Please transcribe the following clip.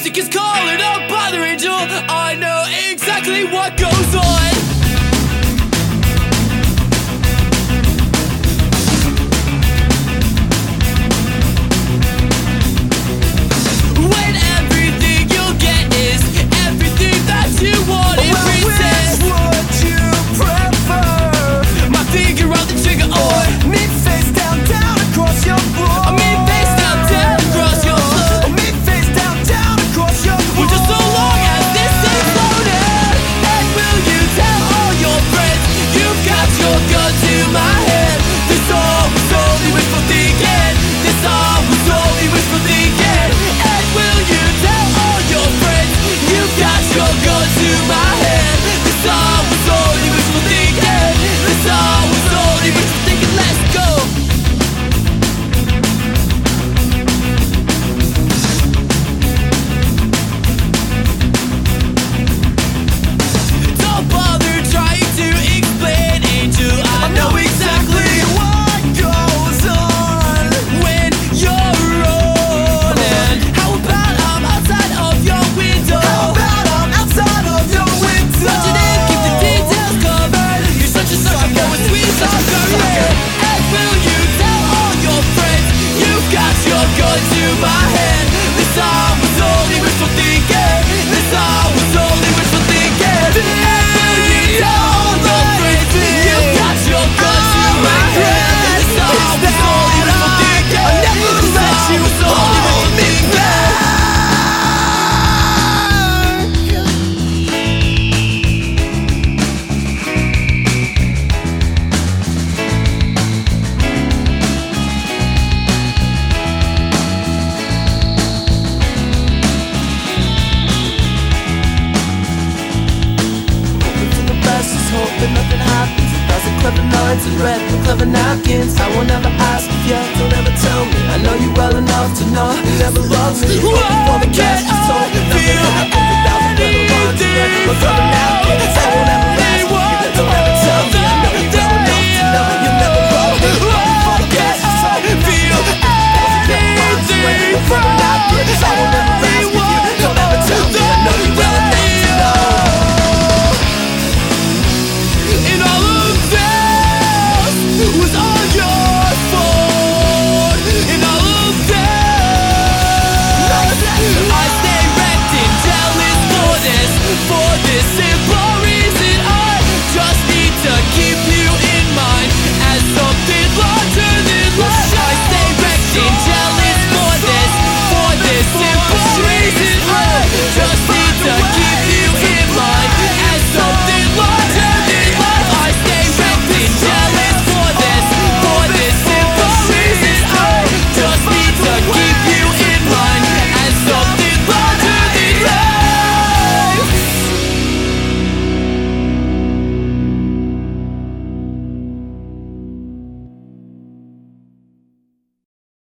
music is calling, don't bother Angel. I know exactly what goes on. When everything you'll get is everything that you want in return. Which would you prefer? My finger on the trigger or Me face down, down across your floor. I mean face down, down across your floor. Me face down, down across your floor. Well, just so long as this is loaded. And will you tell all your friends you've got your gun to my head? This all was only wishful thinking. This all was only wishful thinking. And will you tell all your friends you've got your gun to my head? This all was only wishful thinking. This all was only wishful thinking. Let's go. Don't bother trying to explain, Angel. I know exactly what goes on when you're rolling. How about I'm outside of your window? How about I'm outside of your window? Watching it, keep the details covered. You're such a sucker for a sweet talker. And will you tell all your friends you've got your gun to my head? This all was only wishful thinking. This all was only wishful thinking. And will you tell all your friends you've got your gun to my head? This all was only wishful thinking. I never This let all you was only wishful hold me thinking. back. Hoping nothing happens. 1,000 clever lines and red with clever napkins. I won't ever ask if you don't ever tell me. I know you well enough to know you never loved me. Before the cash is told, nothing happens. 1,000 clever lines and red with clever napkins. I won't ever